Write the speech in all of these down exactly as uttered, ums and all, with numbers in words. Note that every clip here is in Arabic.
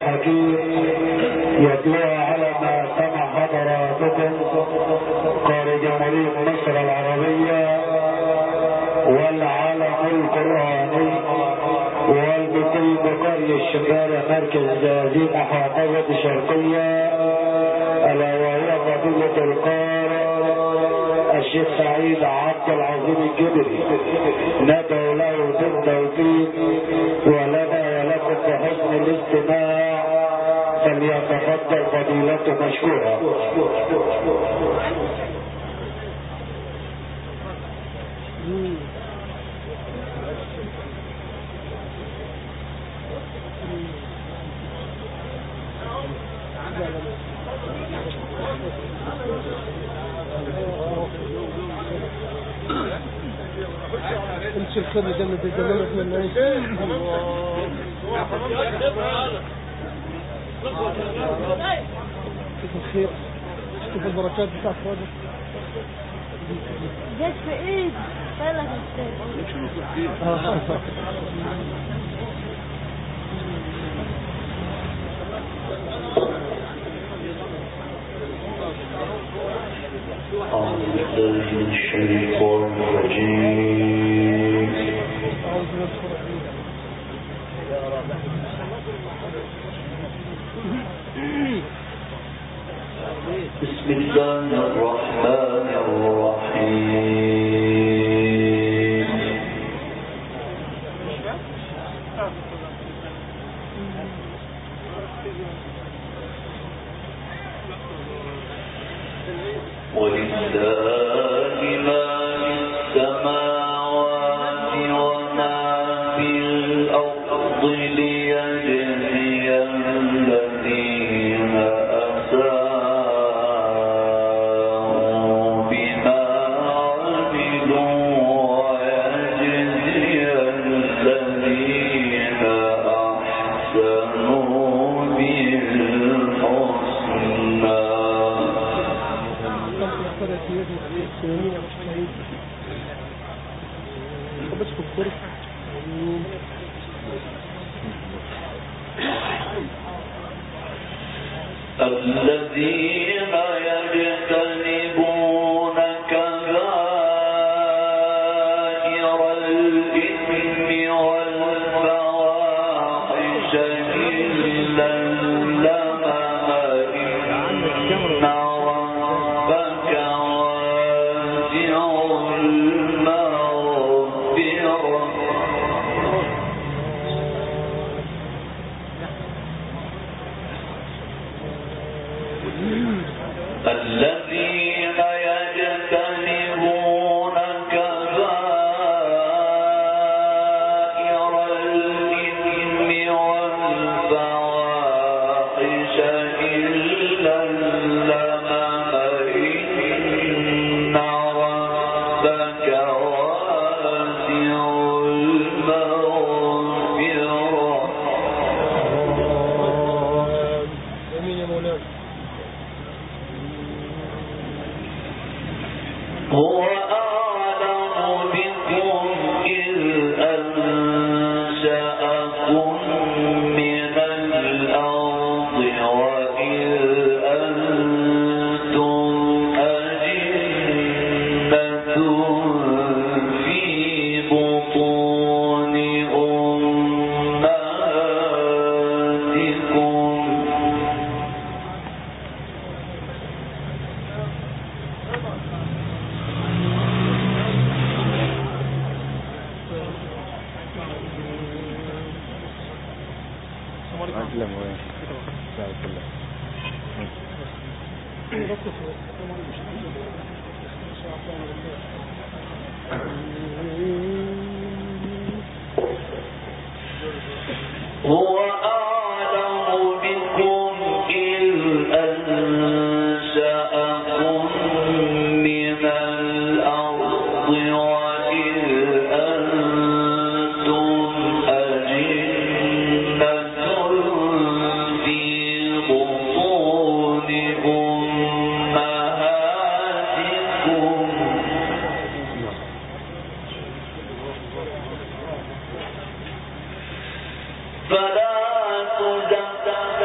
حكيم يتلوها على ما سمع حضراتكم قارئ جمهورية مصر العربية والعلم القرآني والمقيم بقرية الشمال مركز زازي محافظة الشرقية ألا وهي فضيلة القارئ الشيخ سعيد عبد العظيم الجبري. ندعو له بالتوفيق ولنا ولكم بحسن الاستماع، فليتفضل فضيلته مشكورا. امشي الخير جنة الجمال من الناس. شوف الخير، شوف البركات بتاعت راجل جت في ايد طلعت السيد. أعوذ بالله من الشيطان الرجيم. بسم الله الرحمن الرحيم. ولله ما في السماوات وما في الأرض ليجزي الذين أساءوا بما عملوا ويجزي الذين أحسنوا بالحسنى. بس في الكرة الذين يجتنبون كبائر الإثم والفواحش إلا اللمم إن ربك واسع المغفرة. الذين يجتنبون كبائر الإثم والفواحش إلا اللمم إن ربك واسع المغفرة. امين يا مولانا. هو أعلم بكم إذ أنشأكم من الأرض وإذ أنتم أجنة في بطون أمهاتكم. هو أعلم بكم إذ أنشأكم من الأرض وإذ أنتم أجنة في بطون أمهاتكم. فلا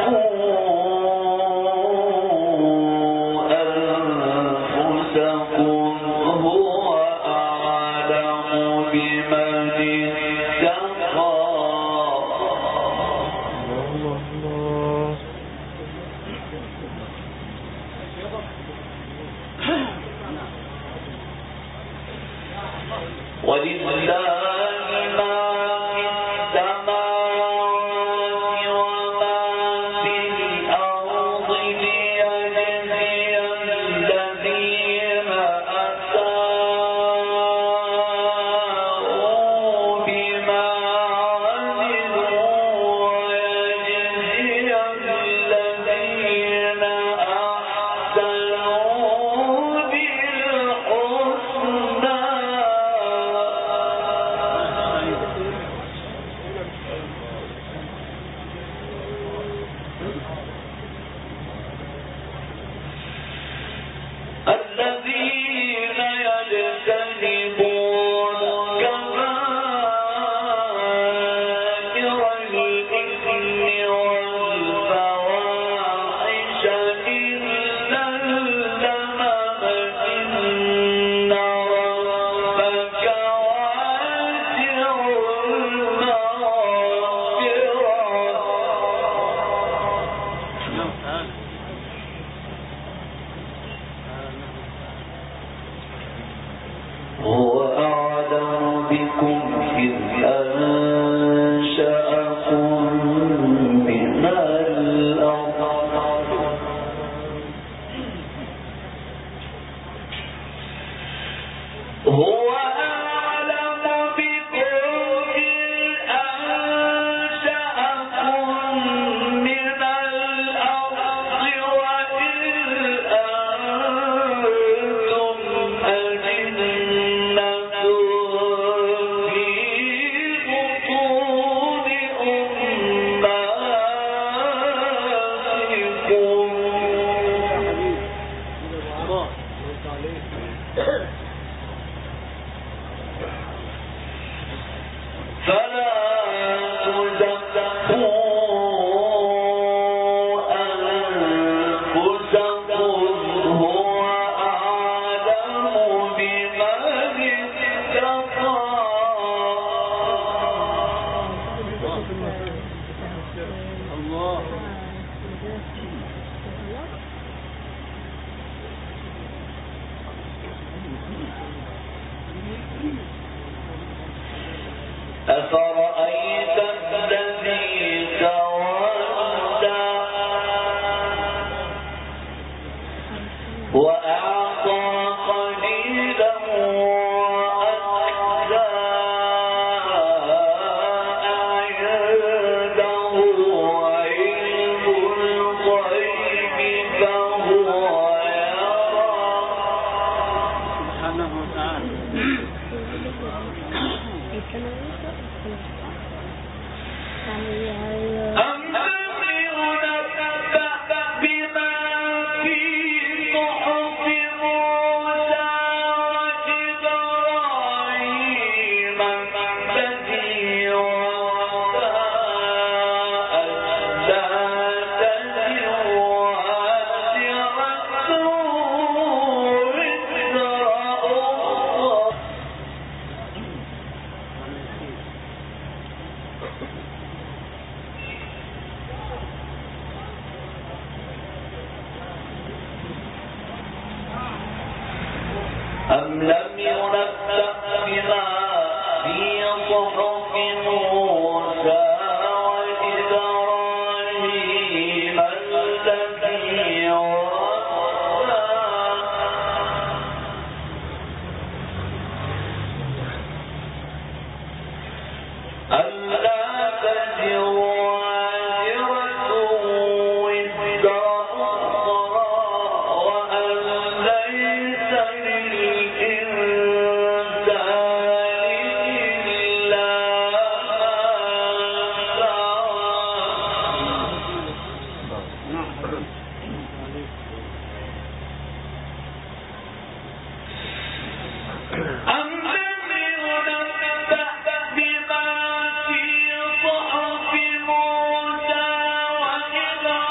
بما في صحف موسى وإبراهيم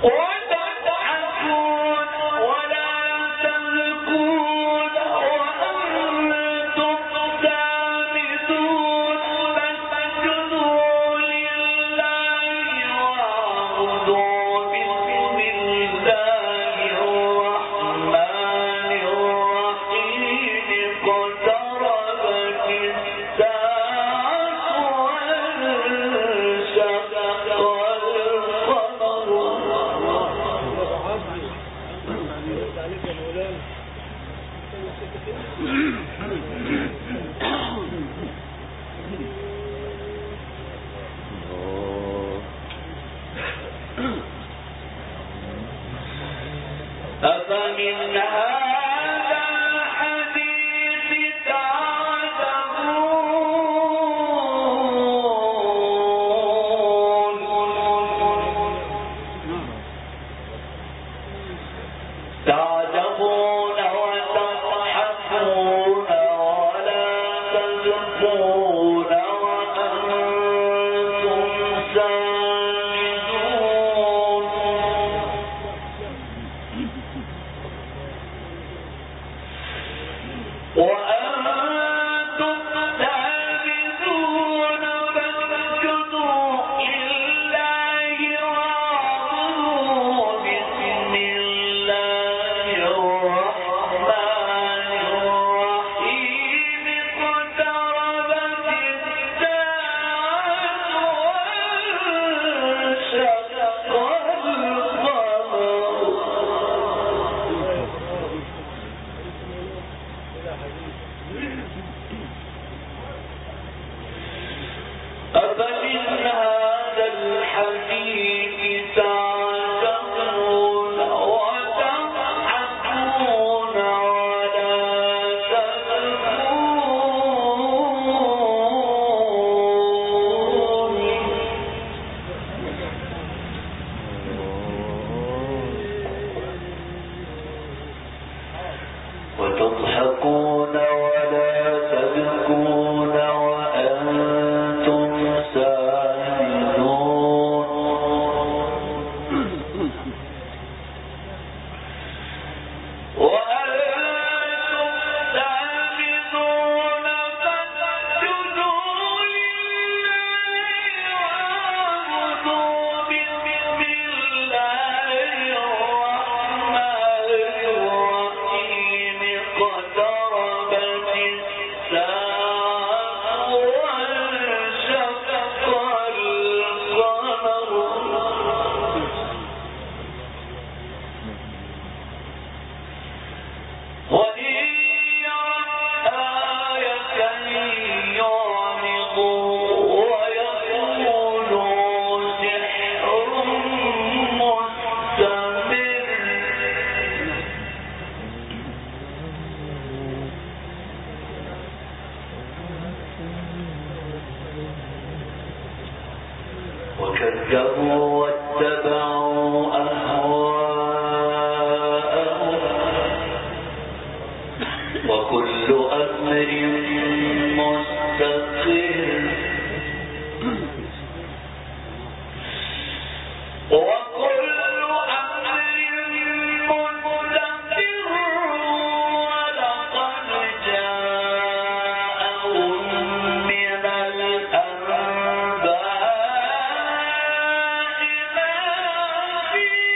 أفمن هذا الحديث تعجبون وتضحكون ولا تبكون وأنتم سامدون وأنتم سامدون فاسجدوا لله واعبدوا بسم الله الرحمن الرحيم اقتربت الساعة وانشق القمر أفمن هذا الحديث تعجبون وتضحكون ولا تبكون وتضحكون ولا تبكون وأنتم سامدون وأنتم سامدون فاسجدوا لله واعبدوا بسم الله الرحمن الرحيم اقتربت الساعة وانشق القمر وإن يروا آية يعرضوا ويقولوا سحر مستمر وكذبوا واتبعوا أهواءهم وكل أمر مستقر وكل أمر مستقر ولقد جاءهم من الأنباء ما فيه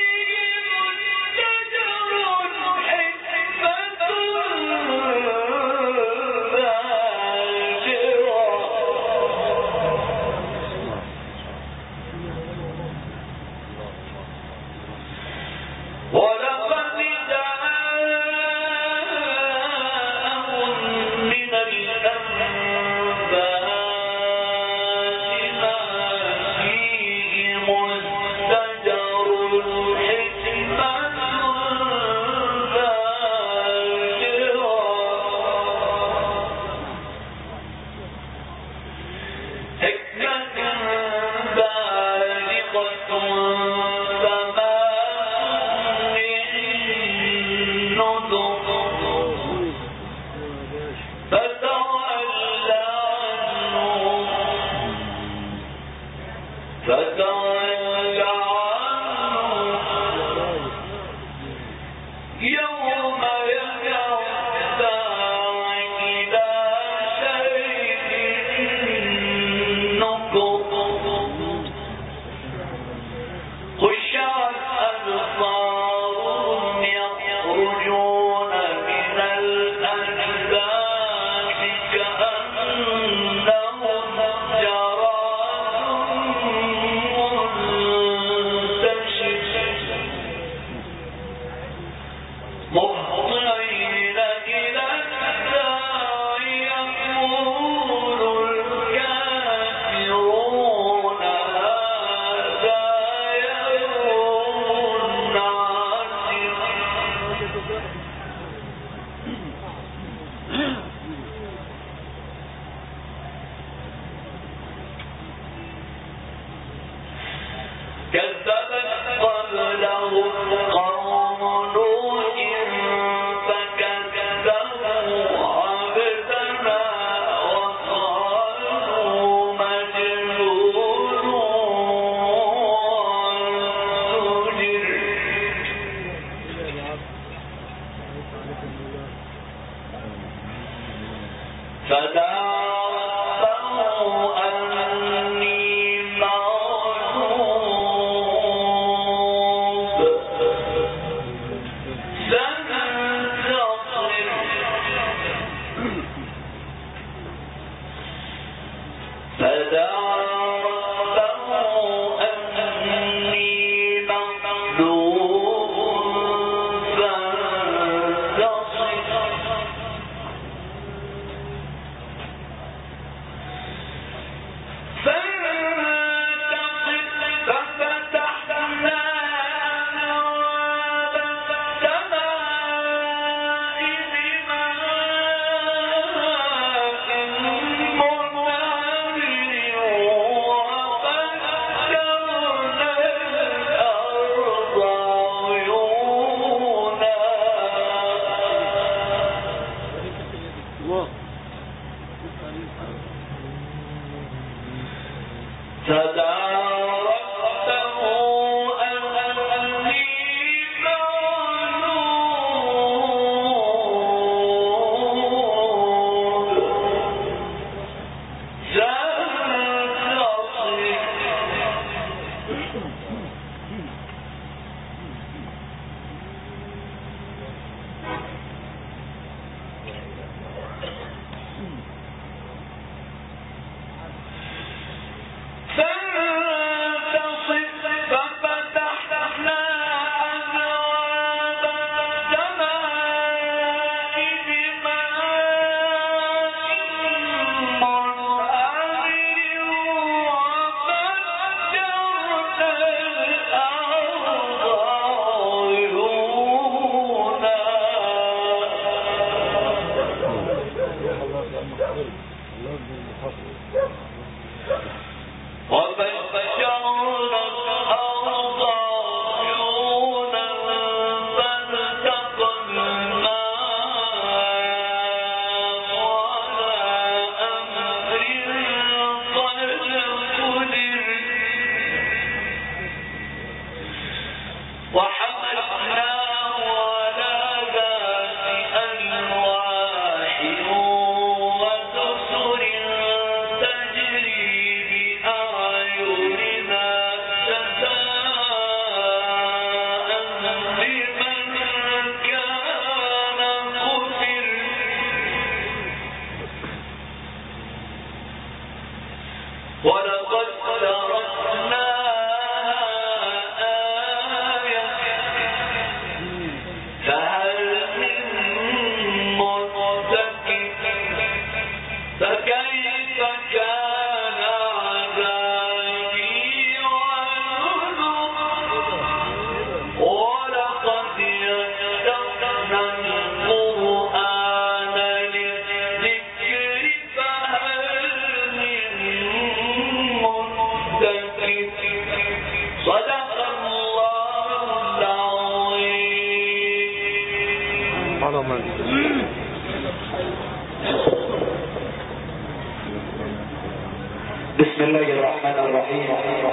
بسم الله الرحمن الرحيم.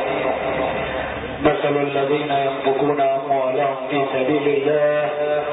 مثل الذين ينفقون أموالهم في سبيل الله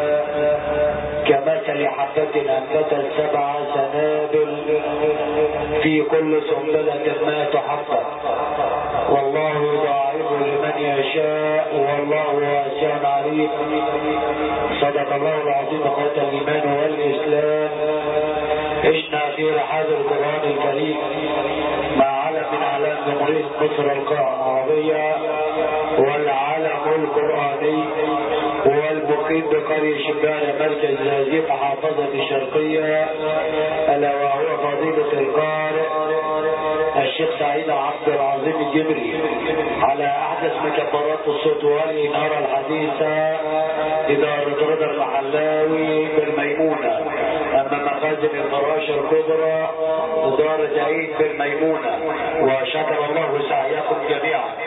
كمثل حبة أنبتت سبع سنابل في كل سنبلة مائة حبة والله يضاعف لمن يشاء والله واسع عليم. صدق الله العظيم قوة الإيمان والإسلام. عشنا في رحاب القرآن الكريم مع علم من أعلام جمهورية مصر القاهرة العربية والعلم القرآني والمقيم بقرية شبان مركز زازيق حافظة الشرقية ألا وهو فضيلة القارئ الشيخ سعيد عبد العظيم الجبري على أحدث مكبرات الصوت والإنارة الحديثة إدارة رضا المحلاوي بالميمونة. أما مخازن الفراشة الكبرى إدارة عيد بالميمونة. وشكر الله سعيكم جميعا.